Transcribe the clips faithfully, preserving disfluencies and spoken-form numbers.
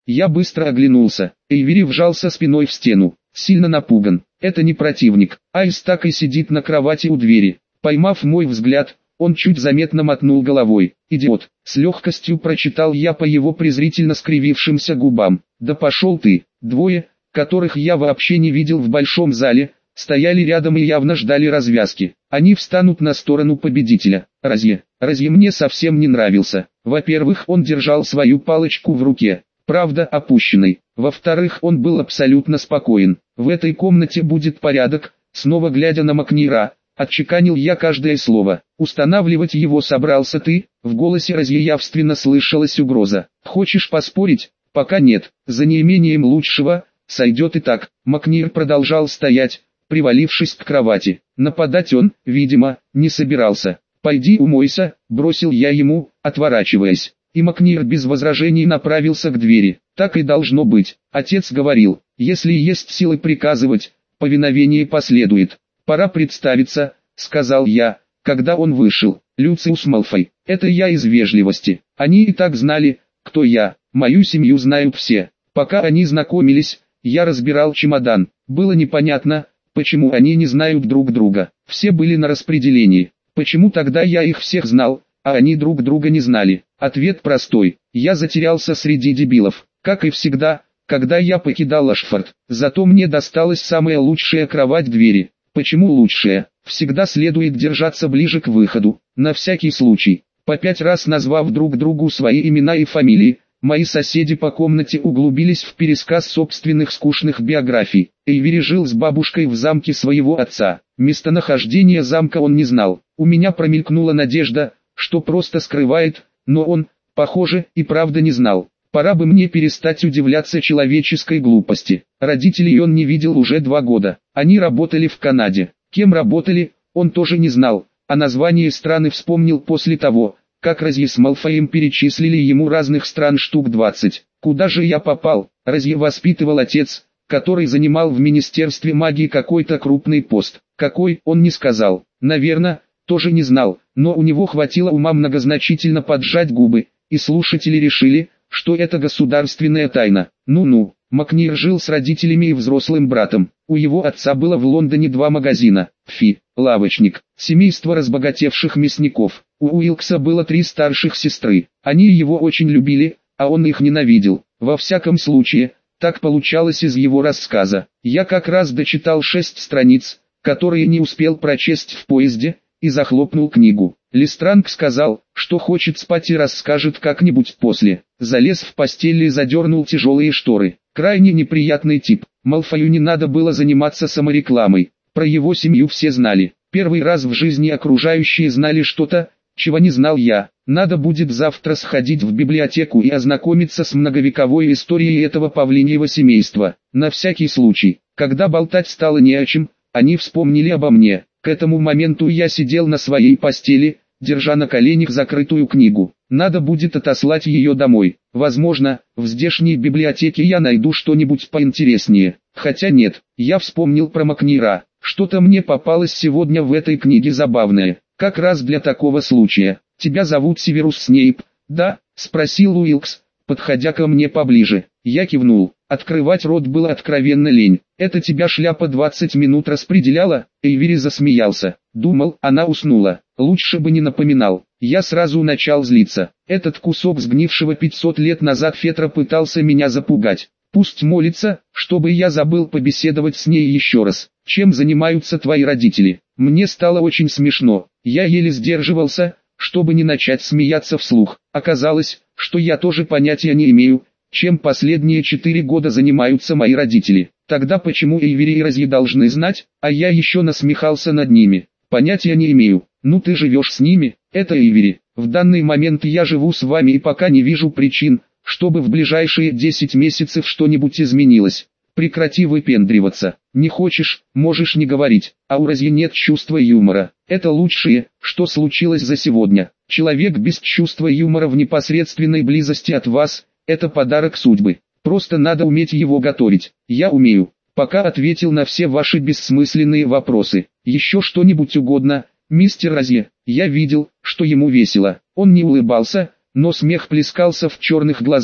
Я быстро оглянулся. Эйвери вжался спиной в стену, сильно напуган. Это не противник, Айс так и сидит на кровати у двери. Поймав мой взгляд, он чуть заметно мотнул головой. «Идиот!» — с легкостью прочитал я по его презрительно скривившимся губам. «Да пошел ты!» Двое, которых я вообще не видел в большом зале, стояли рядом и явно ждали развязки. Они встанут на сторону победителя. Разье, Разье мне совсем не нравился. Во-первых, он держал свою палочку в руке, правда опущенной. Во-вторых, он был абсолютно спокоен. В этой комнате будет порядок. Снова глядя на Макнира, отчеканил я каждое слово. Устанавливать его собрался ты? В голосе Разье явственно слышалась угроза. Хочешь поспорить? Пока нет. За неимением лучшего сойдет и так. Макнир продолжал стоять, привалившись к кровати. Нападать он, видимо, не собирался. «Пойди умойся», — бросил я ему, отворачиваясь. И Макнир без возражений направился к двери. Так и должно быть. Отец говорил, если есть силы приказывать, повиновение последует. «Пора представиться», — сказал я, когда он вышел. «Люциус Малфой, это я из вежливости». Они и так знали, кто я. Мою семью знают все. Пока они знакомились, я разбирал чемодан. Было непонятно, почему они не знают друг друга. Все были на распределении. Почему тогда я их всех знал, а они друг друга не знали? Ответ простой. Я затерялся среди дебилов. Как и всегда, когда я покидал Ашфорд. Зато мне досталась самая лучшая кровать в двери. Почему лучшая? Всегда следует держаться ближе к выходу. На всякий случай. По пять раз назвав друг другу свои имена и фамилии, мои соседи по комнате углубились в пересказ собственных скучных биографий. Эйвери жил с бабушкой в замке своего отца. Местонахождение замка он не знал. У меня промелькнула надежда, что просто скрывает, но он, похоже, и правда не знал. Пора бы мне перестать удивляться человеческой глупости. Родителей он не видел уже два года. Они работали в Канаде. Кем работали, он тоже не знал, а название страны вспомнил после того, как Разье с Малфоем перечислили ему разных стран штук двадцать. Куда же я попал? Разье воспитывал отец, который занимал в Министерстве магии какой-то крупный пост. Какой, он не сказал. Наверное, тоже не знал, но у него хватило ума многозначительно поджать губы, и слушатели решили, что это государственная тайна. Ну-ну, Макнир жил с родителями и взрослым братом. У его отца было в Лондоне два магазина. Фи, лавочник, семейство разбогатевших мясников. У Уилкса было три старших сестры. Они его очень любили, а он их ненавидел. Во всяком случае, так получалось из его рассказа. Я как раз дочитал шесть страниц, которые не успел прочесть в поезде, и захлопнул книгу. Листранг сказал, что хочет спать и расскажет как-нибудь после. Залез в постель и задернул тяжелые шторы. Крайне неприятный тип. Малфою не надо было заниматься саморекламой. Про его семью все знали. Первый раз в жизни окружающие знали что-то, чего не знал я. Надо будет завтра сходить в библиотеку и ознакомиться с многовековой историей этого павлиньего семейства. На всякий случай, когда болтать стало не о чем, они вспомнили обо мне. К этому моменту я сидел на своей постели, держа на коленях закрытую книгу. Надо будет отослать ее домой. Возможно, в здешней библиотеке я найду что-нибудь поинтереснее. Хотя нет, я вспомнил про Макнира. Что-то мне попалось сегодня в этой книге забавное. Как раз для такого случая. «Тебя зовут Северус Снейп, да?» — спросил Уилкс, подходя ко мне поближе. Я кивнул. Открывать рот было откровенно лень. «Это тебя шляпа двадцать минут распределяла?» Эйвери засмеялся. Думал, она уснула. Лучше бы не напоминал. Я сразу начал злиться. Этот кусок сгнившего пятьсот лет назад Фетра пытался меня запугать. Пусть молится, чтобы я забыл побеседовать с ней еще раз. Чем занимаются твои родители? Мне стало очень смешно. Я еле сдерживался, чтобы не начать смеяться вслух. Оказалось, что я тоже понятия не имею, чем последние четыре года занимаются мои родители. Тогда почему Эйвери и Разье должны знать, а я еще насмехался над ними? Понятия не имею. Ну ты живешь с ними, это Эйвери. В данный момент я живу с вами и пока не вижу причин, чтобы в ближайшие десять месяцев что-нибудь изменилось. Прекрати выпендриваться. Не хочешь, можешь не говорить. А у Разье нет чувства юмора. Это лучшее, что случилось за сегодня. Человек без чувства юмора в непосредственной близости от вас – это подарок судьбы. Просто надо уметь его готовить. Я умею. Пока ответил на все ваши бессмысленные вопросы. Еще что-нибудь угодно, мистер Разье? Я видел, что ему весело. Он не улыбался, но смех плескался в черных глазах,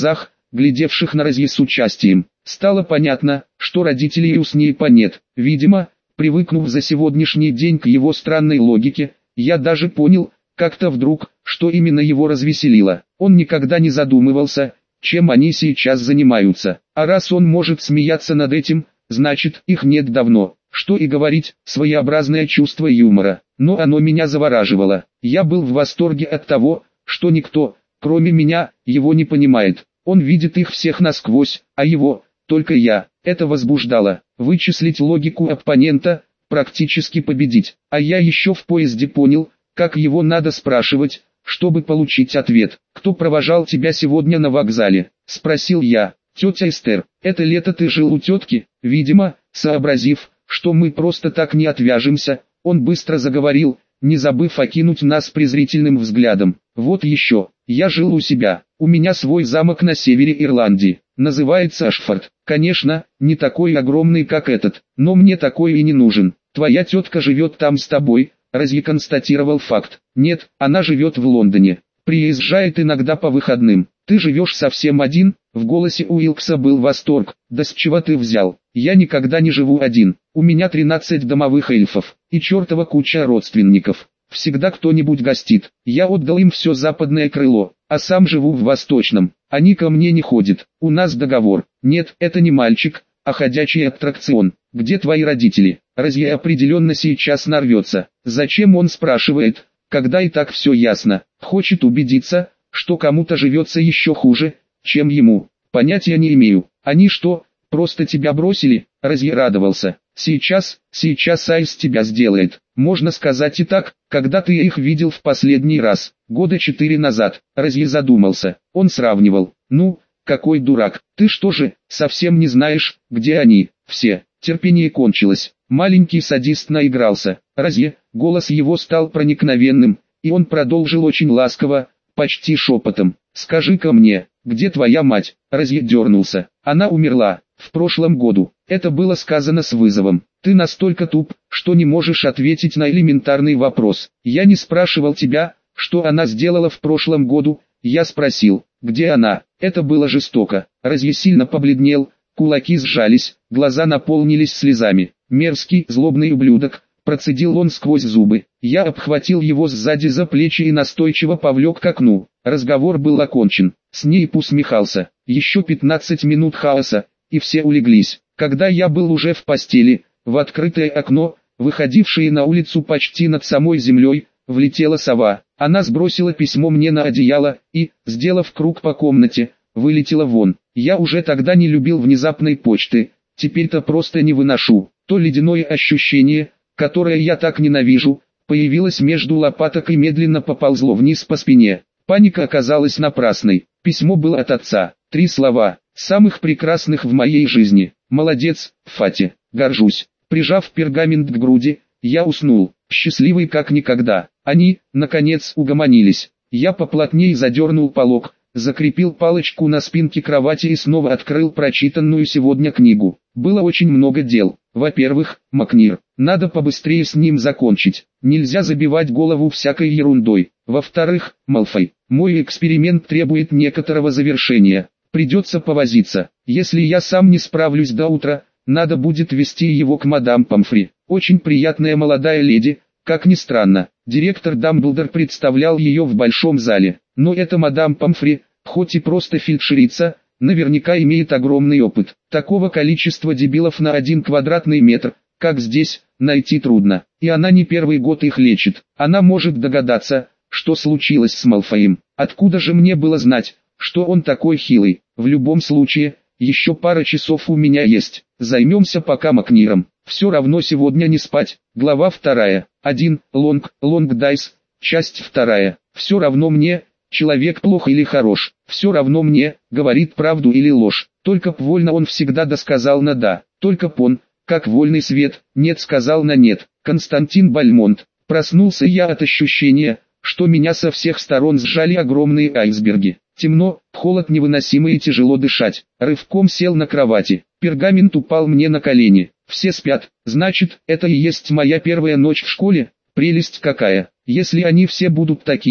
глядевших на Розье с участием. Стало понятно, что родителей у Снейпа нет. Видимо, привыкнув за сегодняшний день к его странной логике, я даже понял, как-то вдруг, что именно его развеселило. Он никогда не задумывался, чем они сейчас занимаются. А раз он может смеяться над этим, значит, их нет давно. Что и говорить, своеобразное чувство юмора. Но оно меня завораживало. Я был в восторге от того, что никто, кроме меня, его не понимает. Он видит их всех насквозь, а его, только я. Это возбуждало. Вычислить логику оппонента, практически победить. А я еще в поезде понял, как его надо спрашивать, чтобы получить ответ. «Кто провожал тебя сегодня на вокзале?» – спросил я. «Тетя Эстер, это лето ты жил у тетки?» Видимо, сообразив, что мы просто так не отвяжемся, он быстро заговорил, не забыв окинуть нас презрительным взглядом. «Вот еще, я жил у себя, у меня свой замок на севере Ирландии, называется Ашфорд. Конечно, не такой огромный как этот, но мне такой и не нужен. Твоя тетка живет там с тобой?» Розье констатировал факт. «Нет, она живет в Лондоне. Приезжает иногда по выходным. Ты живешь совсем один?» В голосе Уилкса был восторг. «Да с чего ты взял? Я никогда не живу один. У меня тринадцать домовых эльфов и чертова куча родственников. Всегда кто-нибудь гостит. Я отдал им все западное крыло, а сам живу в восточном. Они ко мне не ходят. У нас договор. Нет, это не мальчик, а ходячий аттракцион. Где твои родители?» Розье определенно сейчас нарвется. Зачем он спрашивает, когда и так все ясно? Хочет убедиться, что кому-то живется еще хуже, чем ему. Понятия не имею. Они что, просто тебя бросили? Розье радовался. Сейчас, сейчас Айс тебя сделает. Можно сказать и так, когда ты их видел в последний раз, года четыре назад. Розье задумался. Он сравнивал. Ну, какой дурак. Ты что же, совсем не знаешь, где они, все? Терпение кончилось. Маленький садист наигрался. Розье, голос его стал проникновенным, и он продолжил очень ласково, почти шепотом. «Скажи-ка мне, где твоя мать?» Розье дернулся. «Она умерла, в прошлом году». Это было сказано с вызовом. «Ты настолько туп, что не можешь ответить на элементарный вопрос. Я не спрашивал тебя, что она сделала в прошлом году, я спросил, где она». Это было жестоко. Розье сильно побледнел, кулаки сжались, глаза наполнились слезами. «Мерзкий, злобный ублюдок», процедил он сквозь зубы. Я обхватил его сзади за плечи и настойчиво повлек к окну. Разговор был окончен. Снейп усмехался. Еще пятнадцать минут хаоса, и все улеглись. Когда я был уже в постели, в открытое окно, выходившее на улицу почти над самой землей, влетела сова. Она сбросила письмо мне на одеяло и, сделав круг по комнате, вылетела вон. Я уже тогда не любил внезапной почты, теперь-то просто не выношу. То ледяное ощущение, которое я так ненавижу, появилось между лопаток и медленно поползло вниз по спине. Паника оказалась напрасной. Письмо было от отца. Три слова, самых прекрасных в моей жизни. «Молодец, Фати, горжусь». Прижав пергамент к груди, я уснул, счастливый как никогда. Они, наконец, угомонились. Я поплотнее задернул полог, закрепил палочку на спинке кровати и снова открыл прочитанную сегодня книгу. Было очень много дел. Во-первых, Макнир. Надо побыстрее с ним закончить. Нельзя забивать голову всякой ерундой. Во-вторых, Малфой. Мой эксперимент требует некоторого завершения. Придется повозиться. Если я сам не справлюсь до утра, надо будет вести его к мадам Помфри. Очень приятная молодая леди, как ни странно. Директор Дамблдор представлял ее в большом зале. Но эта мадам Помфри, хоть и просто фельдшерица, наверняка имеет огромный опыт. Такого количества дебилов на один квадратный метр, как здесь, найти трудно. И она не первый год их лечит. Она может догадаться, что случилось с Малфоем. Откуда же мне было знать, что он такой хилый? В любом случае, еще пара часов у меня есть. Займемся пока Макниром. Все равно сегодня не спать. Глава вторая. один. Лонг, Лонг Дайс. Часть вторая. Все равно мне, человек плох или хорош. Все равно мне, говорит правду или ложь. Только б вольно он всегда досказал на да. Только б он, как вольный свет, нет сказал на нет. Константин Бальмонт. Проснулся я от ощущения, что меня со всех сторон сжали огромные айсберги. Темно, холод невыносимый и тяжело дышать. Рывком сел на кровати. Пергамент упал мне на колени. Все спят, значит, это и есть моя первая ночь в школе. Прелесть какая. Если они все будут такие,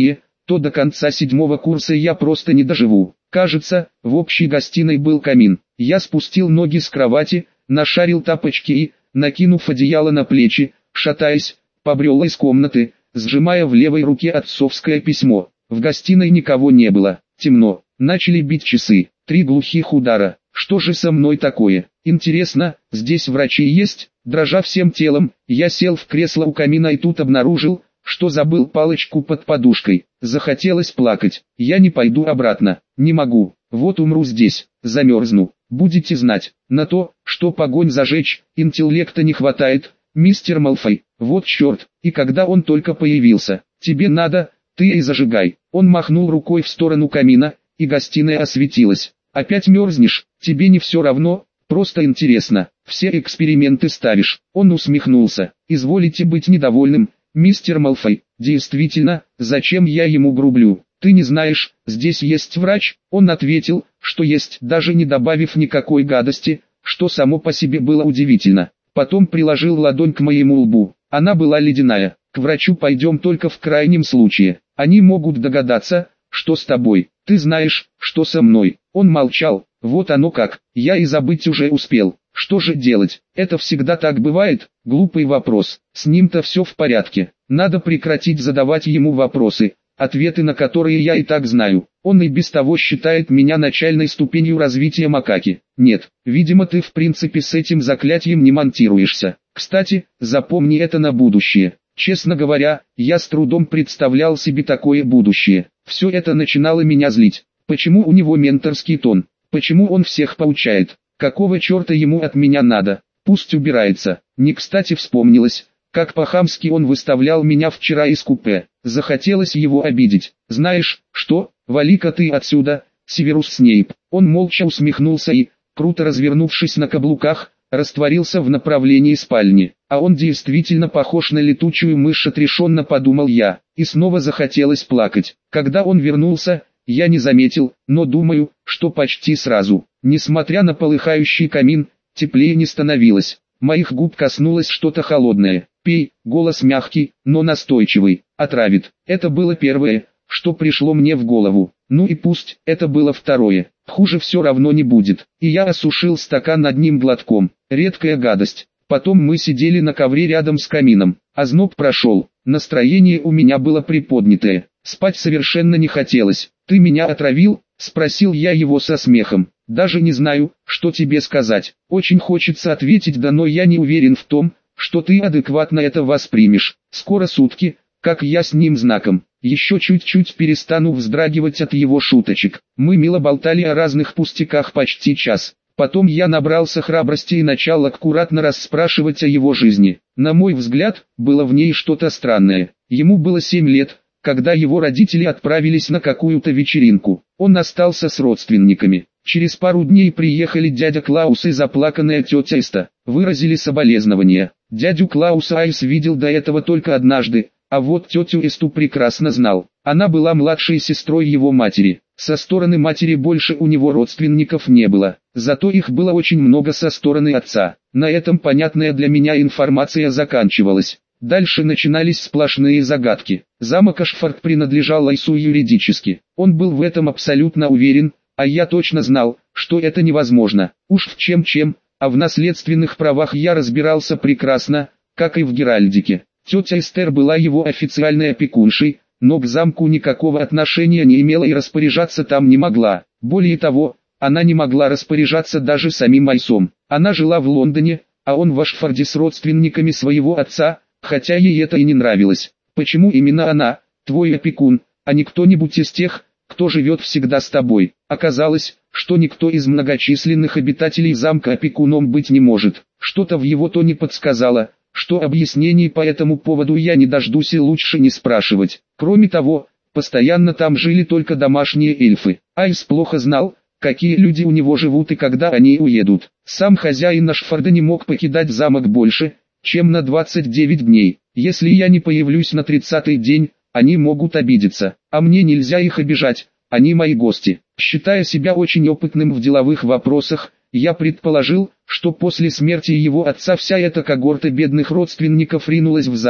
то до конца седьмого курса я просто не доживу. Кажется, в общей гостиной был камин. Я спустил ноги с кровати, нашарил тапочки и, накинув одеяло на плечи, шатаясь, побрел из комнаты, сжимая в левой руке отцовское письмо. В гостиной никого не было, темно, начали бить часы, три глухих удара. Что же со мной такое? Интересно, здесь врачи есть? Дрожа всем телом, я сел в кресло у камина и тут обнаружил, что забыл палочку под подушкой. Захотелось плакать. Я не пойду обратно, не могу, вот умру здесь, замерзну. Будете знать, на то, что погонь зажечь, интеллекта не хватает, мистер Малфой. Вот черт, и когда он только появился, тебе надо, ты и зажигай. Он махнул рукой в сторону камина, и гостиная осветилась. Опять мерзнешь, тебе не все равно, просто интересно, все эксперименты ставишь. Он усмехнулся. Изволите быть недовольным, мистер Малфой. Действительно, зачем я ему грублю? Ты не знаешь, здесь есть врач? Он ответил, что есть, даже не добавив никакой гадости, что само по себе было удивительно. Потом приложил ладонь к моему лбу. Она была ледяная. К врачу пойдем только в крайнем случае. Они могут догадаться, что с тобой. Ты знаешь, что со мной. Он молчал. Вот оно как. Я и забыть уже успел. Что же делать? Это всегда так бывает? Глупый вопрос. С ним-то все в порядке. Надо прекратить задавать ему вопросы, ответы на которые я и так знаю. Он и без того считает меня начальной ступенью развития макаки. Нет, видимо ты в принципе с этим заклятием не монтируешься. Кстати, запомни это на будущее. Честно говоря, я с трудом представлял себе такое будущее. Все это начинало меня злить. Почему у него менторский тон? Почему он всех поучает? Какого черта ему от меня надо? Пусть убирается. Не кстати вспомнилось, как по-хамски он выставлял меня вчера из купе. Захотелось его обидеть. Знаешь, что? Вали-ка ты отсюда, Северус Снейп. Он молча усмехнулся и, круто развернувшись на каблуках, растворился в направлении спальни. А он действительно похож на летучую мышь, отрешенно подумал я, и снова захотелось плакать. Когда он вернулся, я не заметил, но думаю, что почти сразу. Несмотря на полыхающий камин, теплее не становилось. Моих губ коснулось что-то холодное. «Пей», голос мягкий, но настойчивый, отравит. Это было первое, что пришло мне в голову. Ну и пусть, это было второе. Хуже все равно не будет. И я осушил стакан одним глотком. Редкая гадость. Потом мы сидели на ковре рядом с камином. Озноб прошел. Настроение у меня было приподнятое. Спать совершенно не хотелось. «Ты меня отравил?» – спросил я его со смехом. «Даже не знаю, что тебе сказать. Очень хочется ответить да, но я не уверен в том, что ты адекватно это воспримешь. Скоро сутки, как я с ним знаком. Еще чуть-чуть перестану вздрагивать от его шуточек». Мы мило болтали о разных пустяках почти час. Потом я набрался храбрости и начал аккуратно расспрашивать о его жизни. На мой взгляд, было в ней что-то странное. Ему было семь лет, когда его родители отправились на какую-то вечеринку. Он остался с родственниками. Через пару дней приехали дядя Клаус и заплаканная тетя Эста. Выразили соболезнования. Дядю Клауса Айс видел до этого только однажды, а вот тетю Эсту прекрасно знал. Она была младшей сестрой его матери. Со стороны матери больше у него родственников не было, зато их было очень много со стороны отца. На этом понятная для меня информация заканчивалась. Дальше начинались сплошные загадки. Замок Ашфорд принадлежал Айсу юридически. Он был в этом абсолютно уверен, а я точно знал, что это невозможно. Уж в чем-чем, а в наследственных правах я разбирался прекрасно, как и в геральдике. Тетя Эстер была его официальной опекуншей, но к замку никакого отношения не имела и распоряжаться там не могла. Более того, она не могла распоряжаться даже самим Айсом. Она жила в Лондоне, а он в Ашфорде с родственниками своего отца, хотя ей это и не нравилось. Почему именно она, твой опекун, а не кто-нибудь из тех, кто живет всегда с тобой? Оказалось, что никто из многочисленных обитателей замка опекуном быть не может. Что-то в его тоне подсказало, что объяснений по этому поводу я не дождусь и лучше не спрашивать. Кроме того, постоянно там жили только домашние эльфы. Айс плохо знал, какие люди у него живут и когда они уедут. Сам хозяин Ашфорда не мог покидать замок больше, чем на двадцать девять дней. Если я не появлюсь на тридцатый день, они могут обидеться, а мне нельзя их обижать, они мои гости. Считая себя очень опытным в деловых вопросах, я предположил, что после смерти его отца вся эта когорта бедных родственников ринулась в замок,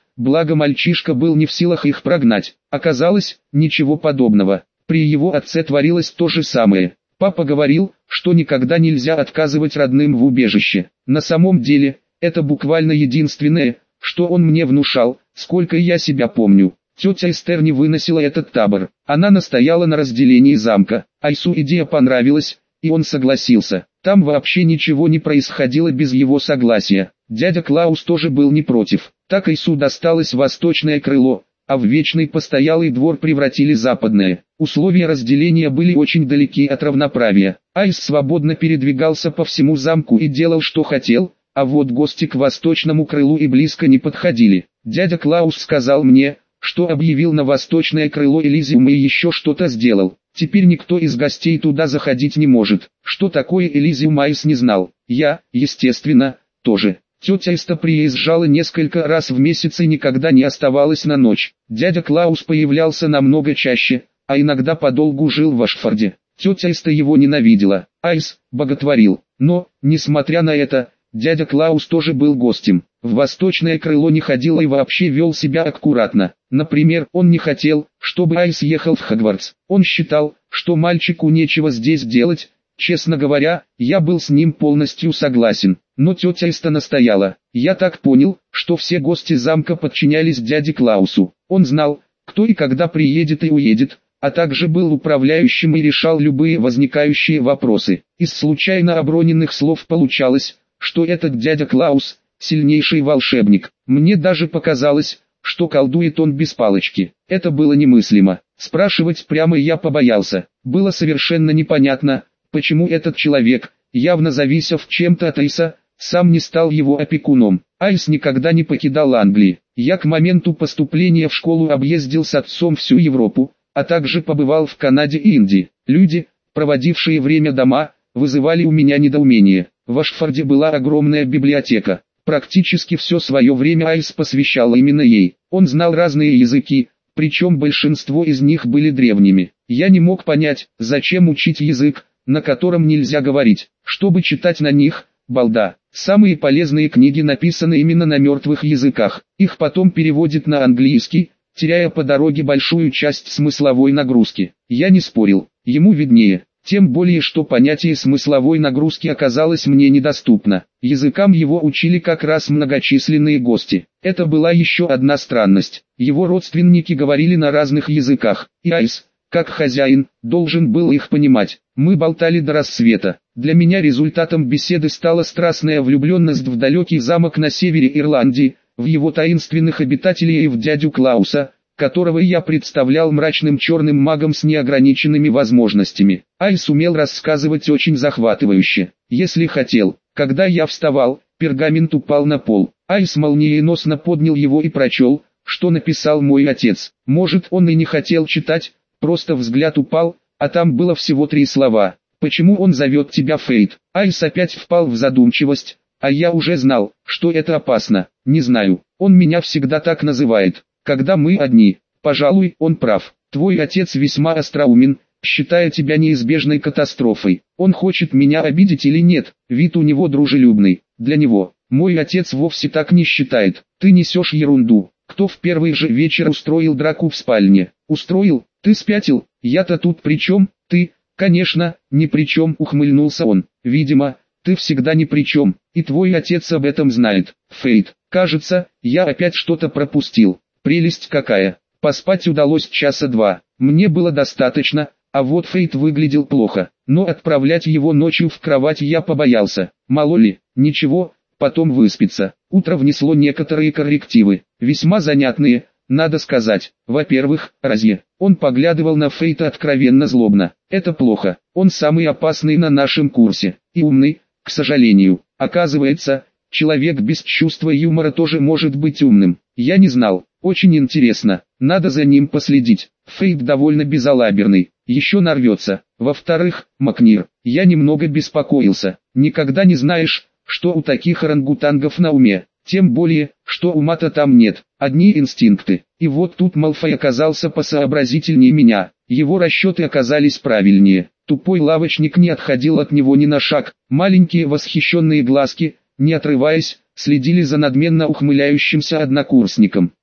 благо мальчишка был не в силах их прогнать. Оказалось, ничего подобного. При его отце творилось то же самое. Папа говорил, что никогда нельзя отказывать родным в убежище. На самом деле, это буквально единственное, что он мне внушал, сколько я себя помню. Тетя Эстер не выносила этот табор. Она настояла на разделении замка. Айсу идея понравилась, и он согласился. Там вообще ничего не происходило без его согласия. Дядя Клаус тоже был не против. Так Айсу досталось восточное крыло, а в вечный постоялый двор превратили западное. Условия разделения были очень далеки от равноправия. Айс свободно передвигался по всему замку и делал что хотел, а вот гости к восточному крылу и близко не подходили. Дядя Клаус сказал мне, что объявил на восточное крыло Элизиум и еще что-то сделал. Теперь никто из гостей туда заходить не может. Что такое Элизиум, Айс не знал. Я, естественно, тоже. Тетя Эста приезжала несколько раз в месяц и никогда не оставалась на ночь. Дядя Клаус появлялся намного чаще, а иногда подолгу жил в Ашфорде. Тетя Эста его ненавидела, Айс боготворил. Но, несмотря на это, дядя Клаус тоже был гостем. В восточное крыло не ходил и вообще вел себя аккуратно. Например, он не хотел, чтобы Айс ехал в Хогвартс. Он считал, что мальчику нечего здесь делать. Честно говоря, я был с ним полностью согласен. Но тетя Эста настояла. Я так понял, что все гости замка подчинялись дяде Клаусу. Он знал, кто и когда приедет и уедет, а также был управляющим и решал любые возникающие вопросы. Из случайно оброненных слов получалось, что этот дядя Клаус – сильнейший волшебник. Мне даже показалось, что колдует он без палочки. Это было немыслимо. Спрашивать прямо я побоялся. Было совершенно непонятно, почему этот человек, явно зависев чем-то от Айса, сам не стал его опекуном. Айс никогда не покидал Англии. Я к моменту поступления в школу объездил с отцом всю Европу, а также побывал в Канаде и Индии. Люди, проводившие время дома, вызывали у меня недоумение. В Ашфорде была огромная библиотека. Практически все свое время Айс посвящал именно ей. Он знал разные языки, причем большинство из них были древними. Я не мог понять, зачем учить язык, на котором нельзя говорить, чтобы читать на них, балда. Самые полезные книги написаны именно на мертвых языках. Их потом переводят на английский, теряя по дороге большую часть смысловой нагрузки. Я не спорил, ему виднее. Тем более, что понятие смысловой нагрузки оказалось мне недоступно. Языкам его учили как раз многочисленные гости. Это была еще одна странность. Его родственники говорили на разных языках, и Айс, как хозяин, должен был их понимать. Мы болтали до рассвета. Для меня результатом беседы стала страстная влюбленность в далекий замок на севере Ирландии, в его таинственных обитателей и в дядю Клауса, которого я представлял мрачным черным магом с неограниченными возможностями. Айс умел рассказывать очень захватывающе. Если хотел, когда я вставал, пергамент упал на пол. Айс молниеносно поднял его и прочел, что написал мой отец. Может, он и не хотел читать, просто взгляд упал, а там было всего три слова. «Почему он зовет тебя Фейт?» Айс опять впал в задумчивость, а я уже знал, что это опасно. Не знаю, он меня всегда так называет. Когда мы одни, пожалуй, он прав. Твой отец весьма остроумен, считая тебя неизбежной катастрофой. Он хочет меня обидеть или нет? Вид у него дружелюбный. Для него, мой отец вовсе так не считает. Ты несешь ерунду. Кто в первый же вечер устроил драку в спальне? Устроил? Ты спятил? Я-то тут при чем? Ты, конечно, ни при чем, ухмыльнулся он. Видимо, ты всегда ни при чем, и твой отец об этом знает. Фейт, кажется, я опять что-то пропустил. Прелесть какая. Поспать удалось часа два. Мне было достаточно, а вот Фейт выглядел плохо. Но отправлять его ночью в кровать я побоялся. Мало ли, ничего, потом выспится. Утро внесло некоторые коррективы. Весьма занятные, надо сказать. Во-первых, Розье. Он поглядывал на Фейта откровенно злобно. Это плохо. Он самый опасный на нашем курсе. И умный, к сожалению. Оказывается, человек без чувства юмора тоже может быть умным. Я не знал. Очень интересно, надо за ним последить. Фейт довольно безалаберный, еще нарвется. Во-вторых, Макнир, я немного беспокоился. Никогда не знаешь, что у таких орангутангов на уме. Тем более, что ума-то там нет, одни инстинкты. И вот тут Малфой оказался посообразительнее меня. Его расчеты оказались правильнее. Тупой лавочник не отходил от него ни на шаг. Маленькие восхищенные глазки, не отрываясь, следили за надменно ухмыляющимся однокурсником.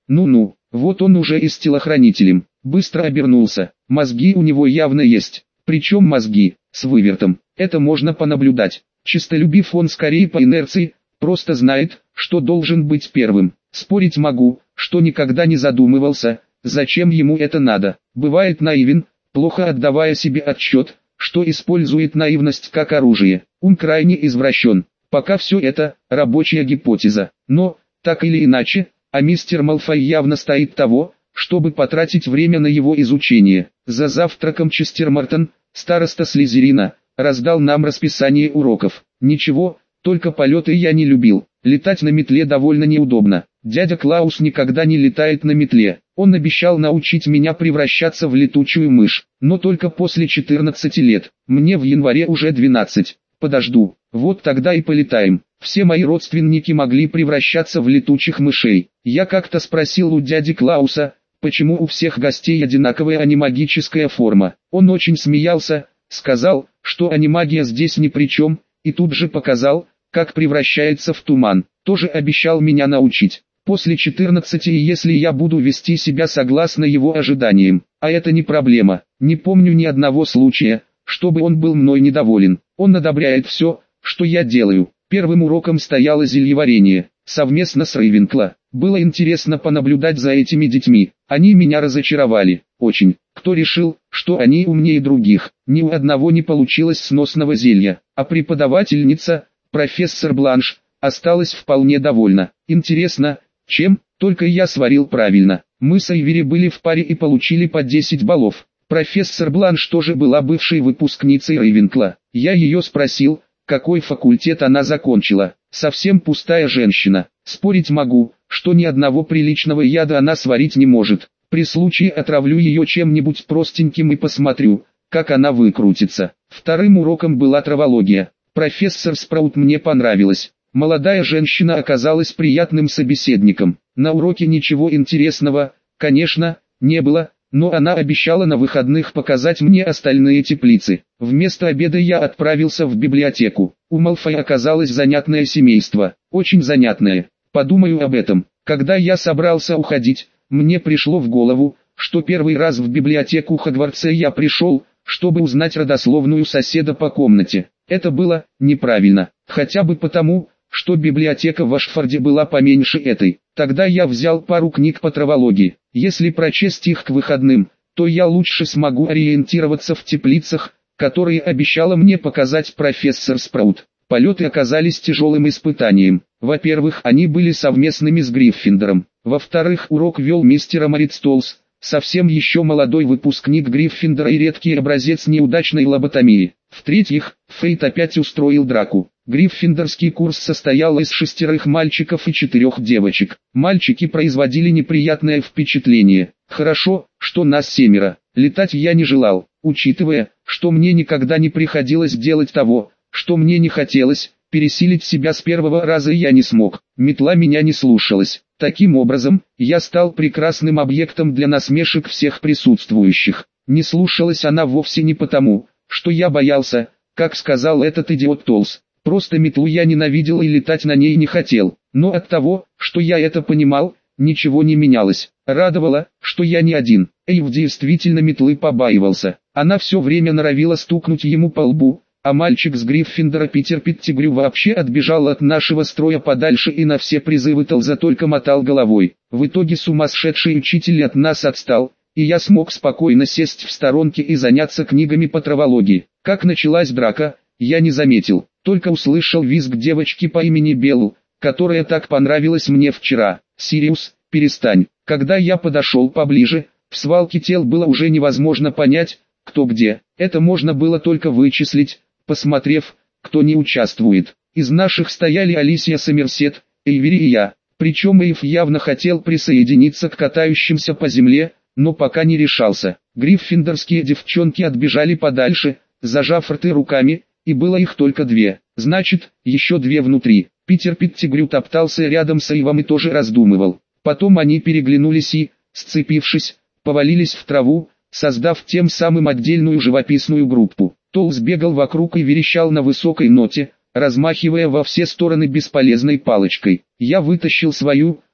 Ну-ну, вот он уже и с телохранителем. Быстро обернулся. Мозги у него явно есть. Причем мозги, с вывертом. Это можно понаблюдать. Чистолюбив он скорее по инерции, просто знает, что должен быть первым. Спорить могу, что никогда не задумывался, зачем ему это надо. Бывает наивен, плохо отдавая себе отчет, что использует наивность как оружие. Ум крайне извращен. Пока все это – рабочая гипотеза. Но, так или иначе, а мистер Малфой явно стоит того, чтобы потратить время на его изучение. За завтраком Честер Мартон, староста Слизерина, раздал нам расписание уроков. Ничего, только полеты я не любил. Летать на метле довольно неудобно. Дядя Клаус никогда не летает на метле. Он обещал научить меня превращаться в летучую мышь, но только после четырнадцати лет. Мне в январе уже двенадцать. Подожду, вот тогда и полетаем. Все мои родственники могли превращаться в летучих мышей. Я как-то спросил у дяди Клауса, почему у всех гостей одинаковая анимагическая форма. Он очень смеялся, сказал, что анимагия здесь ни при чем, и тут же показал, как превращается в туман. Тоже обещал меня научить. После четырнадцати, и если я буду вести себя согласно его ожиданиям, а это не проблема. Не помню ни одного случая, чтобы он был мной недоволен. Он одобряет все, что я делаю. Первым уроком стояло зельеварение, совместно с Рейвенкло. Было интересно понаблюдать за этими детьми. Они меня разочаровали. Очень. Кто решил, что они умнее других? Ни у одного не получилось сносного зелья. А преподавательница, профессор Бланш, осталась вполне довольна. Интересно, чем? Только я сварил правильно. Мы с Эйвери были в паре и получили по десять баллов. Профессор Бланш тоже была бывшей выпускницей Рейвенкло. Я ее спросил, какой факультет она закончила. Совсем пустая женщина. Спорить могу, что ни одного приличного яда она сварить не может. При случае отравлю ее чем-нибудь простеньким и посмотрю, как она выкрутится. Вторым уроком была травология. Профессор Спраут мне понравилась. Молодая женщина оказалась приятным собеседником. На уроке ничего интересного, конечно, не было, но она обещала на выходных показать мне остальные теплицы. Вместо обеда я отправился в библиотеку. У Малфоя оказалось занятное семейство, очень занятное. Подумаю об этом. Когда я собрался уходить, мне пришло в голову, что первый раз в библиотеку Хогвартса я пришел, чтобы узнать родословную соседа по комнате. Это было неправильно, хотя бы потому, что библиотека в Ашфорде была поменьше этой. Тогда я взял пару книг по травологии. Если прочесть их к выходным, то я лучше смогу ориентироваться в теплицах, которые обещала мне показать профессор Спраут. Полеты оказались тяжелым испытанием. Во-первых, они были совместными с Гриффиндором. Во-вторых, урок вел мистер Амарит Столс, совсем еще молодой выпускник Гриффиндора и редкий образец неудачной лоботомии. В-третьих, Фейт опять устроил драку. Гриффиндорский курс состоял из шестерых мальчиков и четырех девочек. Мальчики производили неприятное впечатление. Хорошо, что нас семеро. Летать я не желал, учитывая, что мне никогда не приходилось делать того, что мне не хотелось. Пересилить себя с первого раза я не смог. Метла меня не слушалась. Таким образом, я стал прекрасным объектом для насмешек всех присутствующих. Не слушалась она вовсе не потому, что я боялся, как сказал этот идиот Толс. Просто метлу я ненавидел и летать на ней не хотел. Но от того, что я это понимал, ничего не менялось. Радовало, что я не один. Эйв действительно метлы побаивался. Она все время норовила стукнуть ему по лбу, а мальчик с Гриффиндора Питер Петтигрю вообще отбежал от нашего строя подальше и на все призывы Толза только мотал головой. В итоге сумасшедший учитель от нас отстал, и я смог спокойно сесть в сторонке и заняться книгами по травологии. Как началась драка, я не заметил, только услышал визг девочки по имени Белл, которая так понравилась мне вчера. «Сириус, перестань». Когда я подошел поближе, в свалке тел было уже невозможно понять, кто где. Это можно было только вычислить, посмотрев, кто не участвует. Из наших стояли Алисия Сомерсет, Эйвери и я. Причем Эйв явно хотел присоединиться к катающимся по земле, но пока не решался. Гриффиндорские девчонки отбежали подальше, зажав рты руками, и было их только две. Значит, еще две внутри. Питер Петтигрю топтался рядом с Эйвом и тоже раздумывал. Потом они переглянулись и, сцепившись, повалились в траву, создав тем самым отдельную живописную группу. Толз бегал вокруг и верещал на высокой ноте, размахивая во все стороны бесполезной палочкой. Я вытащил свою,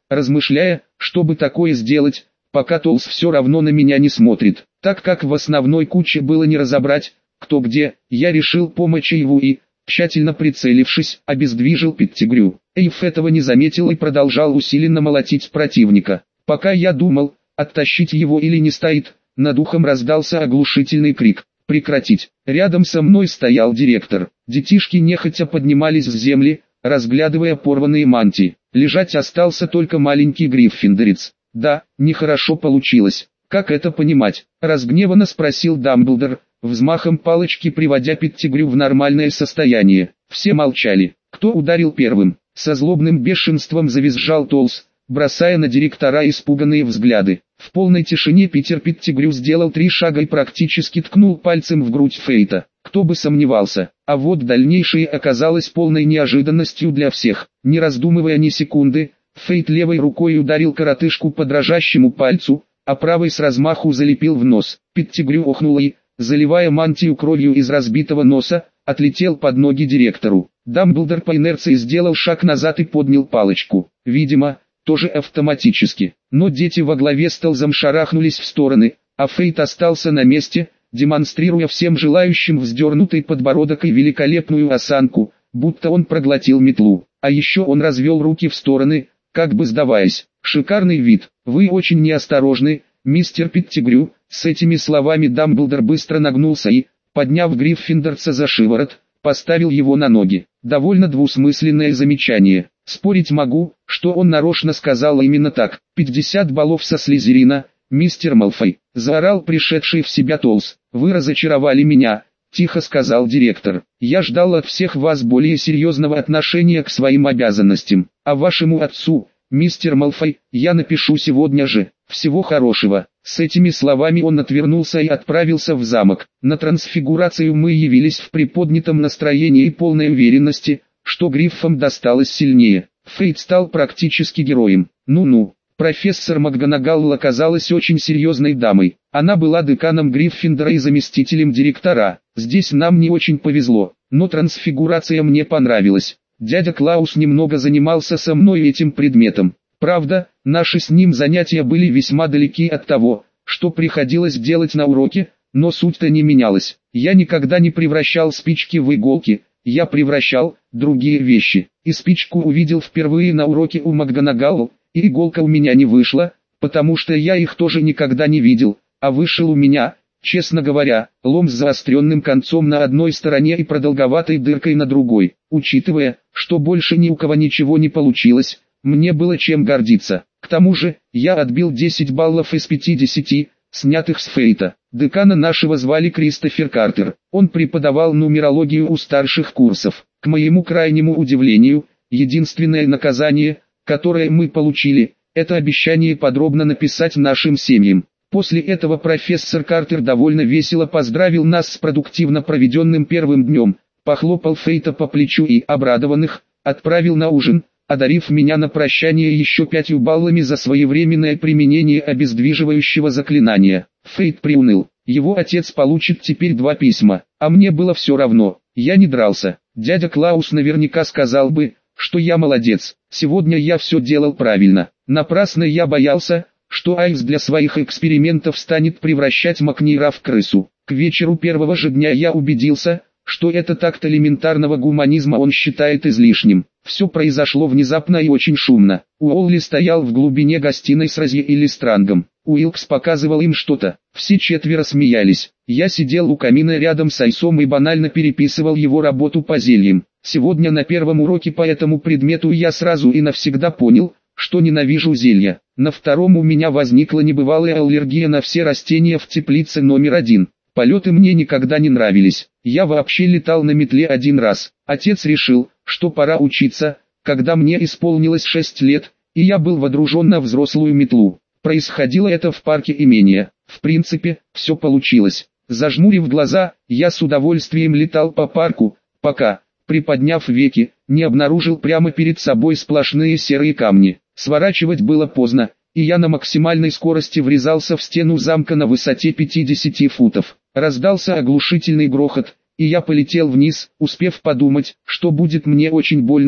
размышляя, чтобы такое сделать, пока Толс все равно на меня не смотрит. Так как в основной куче было не разобрать, кто где, я решил помочь Эйву и, тщательно прицелившись, обездвижил Петтигрю. Эйв этого не заметил и продолжал усиленно молотить противника. Пока я думал, оттащить его или не стоит, над ухом раздался оглушительный крик. «Прекратить!» Рядом со мной стоял директор. Детишки нехотя поднимались с земли, разглядывая порванные мантии. Лежать остался только маленький гриффиндорец. Да, нехорошо получилось. Как это понимать? Разгневанно спросил Дамблдор, взмахом палочки приводя Петтигрю в нормальное состояние. Все молчали. Кто ударил первым? Со злобным бешенством завизжал Толс, бросая на директора испуганные взгляды. В полной тишине Питер Петтигрю сделал три шага и практически ткнул пальцем в грудь Фейта. Кто бы сомневался, а вот дальнейшее оказалось полной неожиданностью для всех. Не раздумывая ни секунды, Фейт левой рукой ударил коротышку по дрожащему пальцу, а правой с размаху залепил в нос. Петтигрю охнул и, заливая мантию кровью из разбитого носа, отлетел под ноги директору. Дамблдор по инерции сделал шаг назад и поднял палочку. Видимо, тоже автоматически. Но дети во главе с Толзом шарахнулись в стороны, а Фейт остался на месте, демонстрируя всем желающим вздернутый подбородок и великолепную осанку, будто он проглотил метлу. А еще он развел руки в стороны, как бы сдаваясь. «Шикарный вид, вы очень неосторожны, мистер Петтигрю». С этими словами Дамблдор быстро нагнулся и, подняв Гриффиндорца за шиворот, поставил его на ноги. Довольно двусмысленное замечание. Спорить могу, что он нарочно сказал именно так. «пятьдесят баллов со Слизерина, мистер Малфой», — заорал пришедший в себя Толс. «Вы разочаровали меня», — тихо сказал директор. «Я ждал от всех вас более серьезного отношения к своим обязанностям. А вашему отцу, мистер Малфой, я напишу сегодня же. Всего хорошего». С этими словами он отвернулся и отправился в замок. На трансфигурацию мы явились в приподнятом настроении и полной уверенности, что Гриффам досталось сильнее. Фейт стал практически героем. Ну-ну, профессор МакГонагалл оказалась очень серьезной дамой. Она была деканом Гриффиндора и заместителем директора. Здесь нам не очень повезло, но трансфигурация мне понравилась. Дядя Клаус немного занимался со мной этим предметом. Правда, наши с ним занятия были весьма далеки от того, что приходилось делать на уроке, но суть-то не менялась. Я никогда не превращал спички в иголки, я превращал другие вещи. И спичку увидел впервые на уроке у МакГонагалл, и иголка у меня не вышла, потому что я их тоже никогда не видел, а вышел у меня, честно говоря, лом с заостренным концом на одной стороне и продолговатой дыркой на другой. Учитывая, что больше ни у кого ничего не получилось, мне было чем гордиться. К тому же, я отбил десять баллов из пятидесяти, снятых с Фейта. Декана нашего звали Кристофер Картер. Он преподавал нумерологию у старших курсов. К моему крайнему удивлению, единственное наказание, которое мы получили, это обещание подробно написать нашим семьям. После этого профессор Картер довольно весело поздравил нас с продуктивно проведенным первым днем, похлопал Фейта по плечу и, обрадованных, отправил на ужин, одарив меня на прощание еще пятью баллами за своевременное применение обездвиживающего заклинания. Фейт приуныл. Его отец получит теперь два письма, а мне было все равно, я не дрался. Дядя Клаус наверняка сказал бы, что я молодец, сегодня я все делал правильно. Напрасно я боялся, что Айлс для своих экспериментов станет превращать Макнира в крысу. К вечеру первого же дня я убедился, что этот акт элементарного гуманизма он считает излишним. Все произошло внезапно и очень шумно. Уолли стоял в глубине гостиной с Рози и Листрангом. Уилкс показывал им что-то. Все четверо смеялись. Я сидел у камина рядом с Айсом и банально переписывал его работу по зельям. Сегодня на первом уроке по этому предмету я сразу и навсегда понял, что ненавижу зелья. На втором у меня возникла небывалая аллергия на все растения в теплице номер один. Полеты мне никогда не нравились. Я вообще летал на метле один раз. Отец решил, что пора учиться, когда мне исполнилось шесть лет, и я был водружен на взрослую метлу. Происходило это в парке имения. В принципе, все получилось. Зажмурив глаза, я с удовольствием летал по парку, пока, приподняв веки, не обнаружил прямо перед собой сплошные серые камни. Сворачивать было поздно, и я на максимальной скорости врезался в стену замка на высоте пятидесяти футов. Раздался оглушительный грохот, и я полетел вниз, успев подумать, что будет мне очень больно,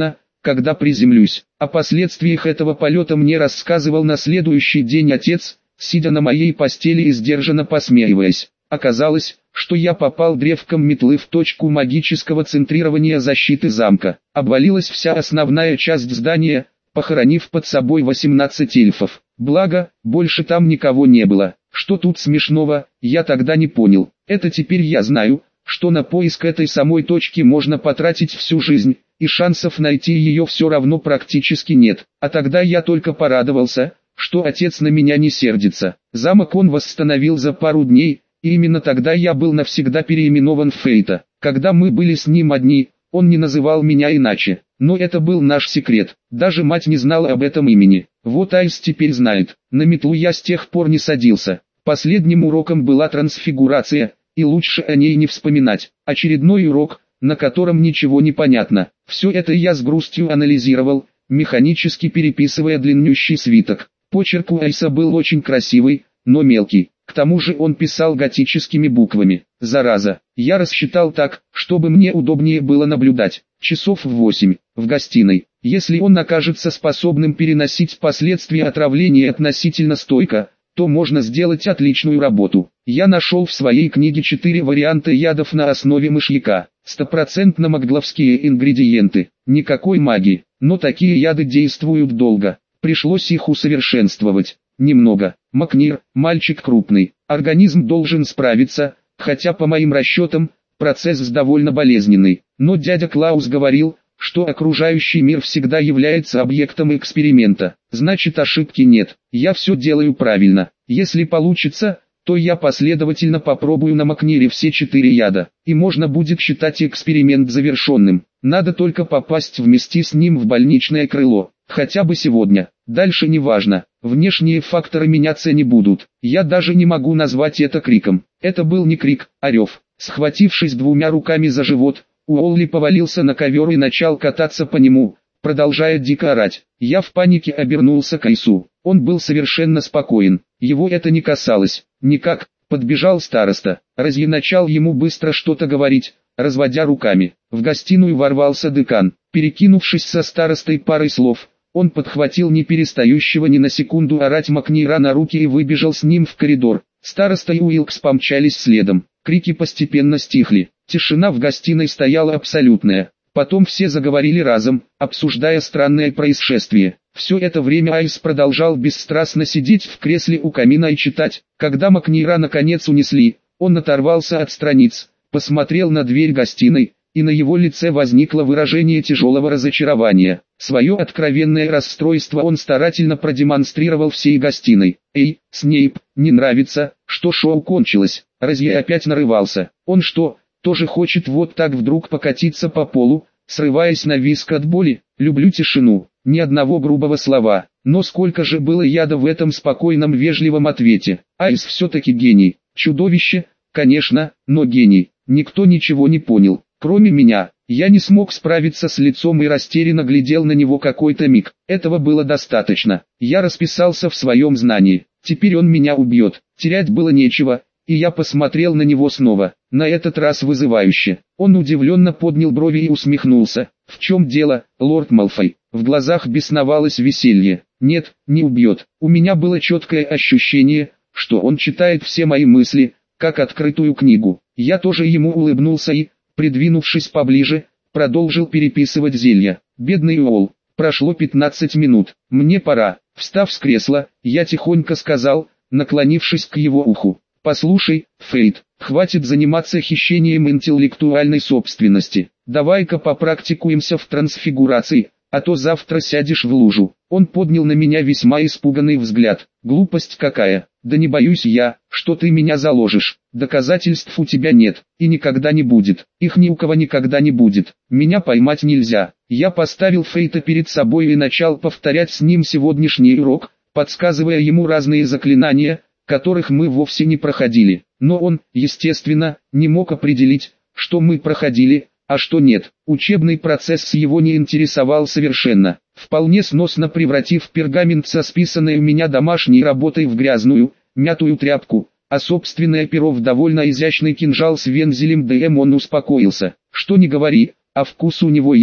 когда приземлюсь. О последствиях этого полета мне рассказывал на следующий день отец, сидя на моей постели и сдержанно посмеиваясь. Оказалось, что я попал древком метлы в точку магического центрирования защиты замка. Обвалилась вся основная часть здания, похоронив под собой восемнадцать эльфов. Благо, больше там никого не было. Что тут смешного, я тогда не понял. Это теперь я знаю, что на поиск этой самой точки можно потратить всю жизнь, и шансов найти ее все равно практически нет. А тогда я только порадовался, что отец на меня не сердится. Замок он восстановил за пару дней, и именно тогда я был навсегда переименован в Фейта. Когда мы были с ним одни, он не называл меня иначе. Но это был наш секрет. Даже мать не знала об этом имени. Вот Айс теперь знает. На метлу я с тех пор не садился. Последним уроком была трансфигурация, и лучше о ней не вспоминать. Очередной урок, на котором ничего не понятно. Все это я с грустью анализировал, механически переписывая длиннющий свиток. Почерк у Айса был очень красивый, но мелкий. К тому же он писал готическими буквами. Зараза. Я рассчитал так, чтобы мне удобнее было наблюдать. Часов в восемь, в гостиной. Если он окажется способным переносить последствия отравления относительно стойко, то можно сделать отличную работу. Я нашел в своей книге четыре варианта ядов на основе мышьяка. Стопроцентно магловские ингредиенты. Никакой магии, но такие яды действуют долго. Пришлось их усовершенствовать. Немного. Макнир, мальчик крупный. Организм должен справиться, хотя по моим расчетам, процесс довольно болезненный. Но дядя Клаус говорил, что окружающий мир всегда является объектом эксперимента. Значит, ошибки нет. Я все делаю правильно. Если получится, то я последовательно попробую на Макнире все четыре яда. И можно будет считать эксперимент завершенным. Надо только попасть вместе с ним в больничное крыло. Хотя бы сегодня. Дальше не важно. Внешние факторы меняться не будут. Я даже не могу назвать это криком. Это был не крик, а рев. Схватившись двумя руками за живот, Уолли повалился на ковер и начал кататься по нему, продолжая дико орать. Я в панике обернулся к Айсу. Он был совершенно спокоен. Его это не касалось. Никак. Подбежал староста. Разъяначал ему быстро что-то говорить, разводя руками. В гостиную ворвался декан. Перекинувшись со старостой парой слов, он подхватил не перестающего ни на секунду орать Макнира на руки и выбежал с ним в коридор. Староста и Уилкс помчались следом. Крики постепенно стихли. Тишина в гостиной стояла абсолютная. Потом все заговорили разом, обсуждая странное происшествие. Все это время Айс продолжал бесстрастно сидеть в кресле у камина и читать. Когда Макнира наконец унесли, он оторвался от страниц, посмотрел на дверь гостиной, и на его лице возникло выражение тяжелого разочарования. Свое откровенное расстройство он старательно продемонстрировал всей гостиной. «Эй, Снейп, не нравится, что шоу кончилось?» Разъи опять нарывался. «Он что, тоже хочет вот так вдруг покатиться по полу, срываясь на визг от боли? Люблю тишину, ни одного грубого слова». Но сколько же было яда в этом спокойном вежливом ответе. Айс все-таки гений. Чудовище, конечно, но гений. Никто ничего не понял, кроме меня. Я не смог справиться с лицом и растерянно глядел на него какой-то миг. Этого было достаточно. Я расписался в своем знании. Теперь он меня убьет. Терять было нечего, и я посмотрел на него снова, на этот раз вызывающе. Он удивленно поднял брови и усмехнулся. «В чем дело, лорд Малфой?» В глазах бесновалось веселье. «Нет, не убьет». У меня было четкое ощущение, что он читает все мои мысли, как открытую книгу. Я тоже ему улыбнулся и, придвинувшись поближе, продолжил переписывать зелья. Бедный Уолл. Прошло пятнадцать минут. Мне пора. Встав с кресла, я тихонько сказал, наклонившись к его уху. «Послушай, Фейт, хватит заниматься хищением интеллектуальной собственности. Давай-ка попрактикуемся в трансфигурации, а то завтра сядешь в лужу». Он поднял на меня весьма испуганный взгляд. «Глупость какая! Да не боюсь я, что ты меня заложишь. Доказательств у тебя нет, и никогда не будет. Их ни у кого никогда не будет. Меня поймать нельзя». Я поставил Фейта перед собой и начал повторять с ним сегодняшний урок, подсказывая ему разные заклинания, которых мы вовсе не проходили. Но он, естественно, не мог определить, что мы проходили, а что нет. Учебный процесс его не интересовал совершенно. Вполне сносно превратив пергамент со списанной у меня домашней работой в грязную, мятую тряпку, а собственное перо в довольно изящный кинжал с вензелем ДМ, он успокоился. Что ни говори, а вкус у него есть.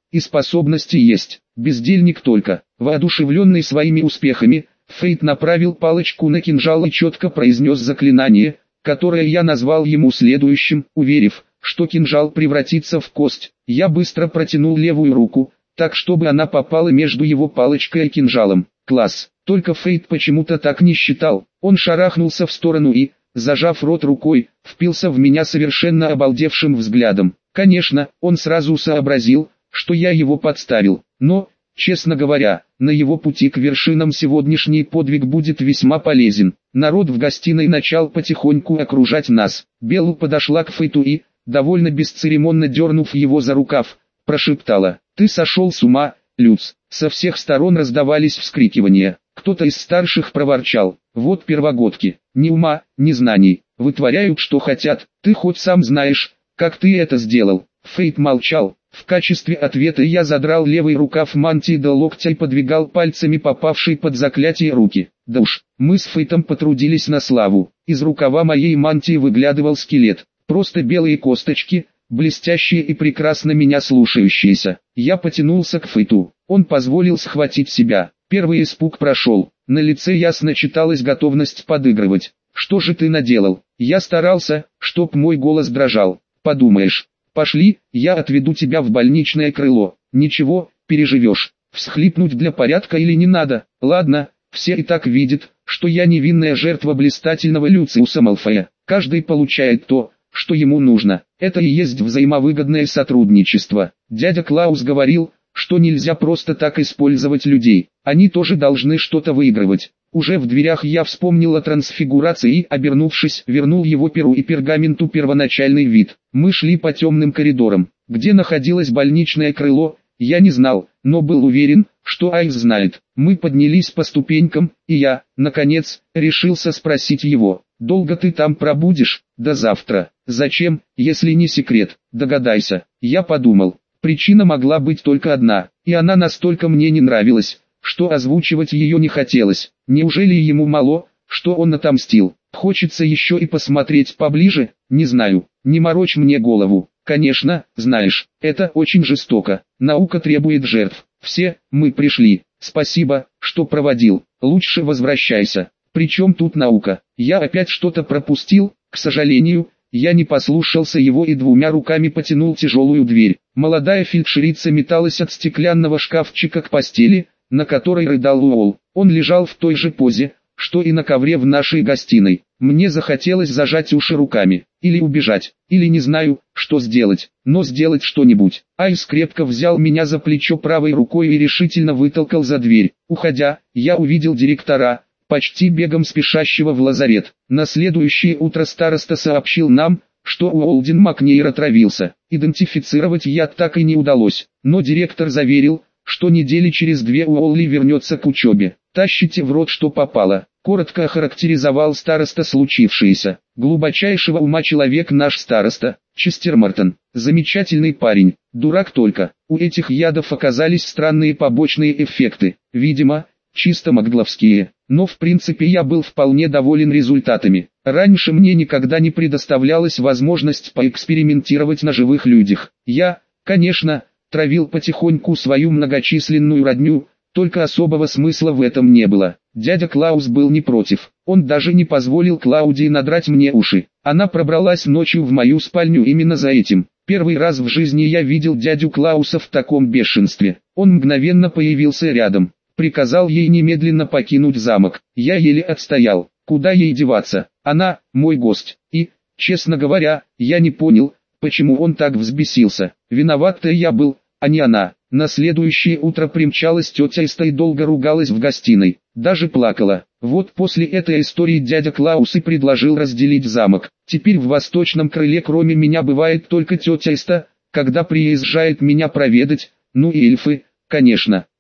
и способности есть, бездельник только. Воодушевленный своими успехами, Фейт направил палочку на кинжал и четко произнес заклинание, которое я назвал ему следующим, уверив, что кинжал превратится в кость. Я быстро протянул левую руку, так чтобы она попала между его палочкой и кинжалом. Класс. Только Фейт почему-то так не считал. Он шарахнулся в сторону и, зажав рот рукой, впился в меня совершенно обалдевшим взглядом. Конечно, он сразу сообразил, что я его подставил, но, честно говоря, на его пути к вершинам сегодняшний подвиг будет весьма полезен. Народ в гостиной начал потихоньку окружать нас. Беллу подошла к Фейту и, довольно бесцеремонно дернув его за рукав, прошептала: «Ты сошел с ума, Люц!» Со всех сторон раздавались вскрикивания. Кто-то из старших проворчал: «Вот первогодки, ни ума, ни знаний, вытворяют что хотят, ты хоть сам знаешь, как ты это сделал». Фейт молчал. В качестве ответа я задрал левый рукав мантии до локтя и подвигал пальцами попавшие под заклятие руки. Да уж, мы с Фейтом потрудились на славу. Из рукава моей мантии выглядывал скелет. Просто белые косточки, блестящие и прекрасно меня слушающиеся. Я потянулся к Фейту. Он позволил схватить себя. Первый испуг прошел. На лице ясно читалась готовность подыгрывать. «Что же ты наделал?» Я старался, чтоб мой голос дрожал. «Подумаешь. Пошли, я отведу тебя в больничное крыло. Ничего, переживешь. Всхлипнуть для порядка или не надо? Ладно, все и так видят, что я невинная жертва блистательного Люциуса Малфоя. Каждый получает то, что ему нужно. Это и есть взаимовыгодное сотрудничество. Дядя Клаус говорил, что нельзя просто так использовать людей. Они тоже должны что-то выигрывать». Уже в дверях я вспомнил о трансфигурации и, обернувшись, вернул его перу и пергаменту первоначальный вид. Мы шли по темным коридорам. Где находилось больничное крыло, я не знал, но был уверен, что Айс знает. Мы поднялись по ступенькам, и я, наконец, решился спросить его: «Долго ты там пробудешь?» «До завтра». «Зачем, если не секрет? Догадайся». Я подумал. Причина могла быть только одна, и она настолько мне не нравилась, что озвучивать ее не хотелось. Неужели ему мало, что он отомстил? Хочется еще и посмотреть поближе? Не знаю, не морочь мне голову. Конечно, знаешь, это очень жестоко. Наука требует жертв. Все, мы пришли. Спасибо, что проводил. Лучше возвращайся. Причем тут наука? Я опять что-то пропустил? К сожалению, я не послушался его и двумя руками потянул тяжелую дверь. Молодая фельдшерица металась от стеклянного шкафчика к постели, на которой рыдал Уолл. Он лежал в той же позе, что и на ковре в нашей гостиной. Мне захотелось зажать уши руками, или убежать, или не знаю, что сделать, но сделать что-нибудь. Айс крепко взял меня за плечо правой рукой и решительно вытолкал за дверь. Уходя, я увидел директора, почти бегом спешащего в лазарет. На следующее утро староста сообщил нам, что Уолден Макнейр отравился. Идентифицировать яд так и не удалось, но директор заверил, что недели через две Уолли вернется к учебе. «Тащите в рот что попало», — коротко охарактеризовал староста случившееся. Глубочайшего ума человек наш староста, Честер Мартон. Замечательный парень, дурак только. У этих ядов оказались странные побочные эффекты, видимо, чисто магловские. Но в принципе я был вполне доволен результатами. Раньше мне никогда не предоставлялась возможность поэкспериментировать на живых людях. Я, конечно, травил потихоньку свою многочисленную родню, только особого смысла в этом не было. Дядя Клаус был не против. Он даже не позволил Клаудии надрать мне уши. Она пробралась ночью в мою спальню именно за этим. Первый раз в жизни я видел дядю Клауса в таком бешенстве. Он мгновенно появился рядом. Приказал ей немедленно покинуть замок. Я еле отстоял. Куда ей деваться? Она, мой гость. И, честно говоря, я не понял, почему он так взбесился. Виноват-то я был, а не она. На следующее утро примчалась тетя Эста и долго ругалась в гостиной. Даже плакала. Вот после этой истории дядя Клаус и предложил разделить замок. Теперь в восточном крыле кроме меня бывает только тетя Эста, когда приезжает меня проведать, ну и эльфы, конечно.